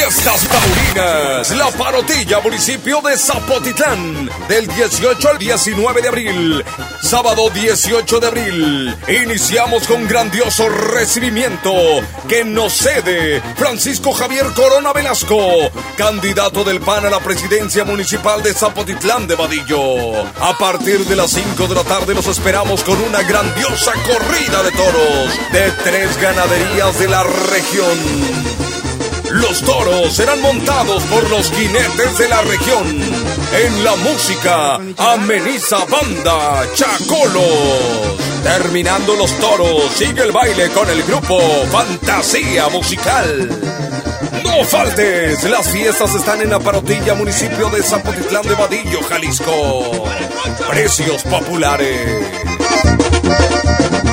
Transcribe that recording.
Fiestas taurinas, La Parotilla, municipio de Zapotitlán, del 18 al 19 de abril, sábado 18 de abril. Iniciamos con grandioso recibimiento que nos cede Francisco Javier Corona Velasco, candidato del PAN a la presidencia municipal de Zapotitlán de Vadillo. A partir de las 5 de la tarde los esperamos con una grandiosa corrida de toros de 3 ganaderías de la región. Los toros serán montados por los jinetes de la región. En la música, ameniza banda Chacolos. Terminando los toros, sigue el baile con el grupo Fantasía Musical. No faltes, las fiestas están en La Parotilla, municipio de Zapotitlán de Vadillo, Jalisco. Precios populares.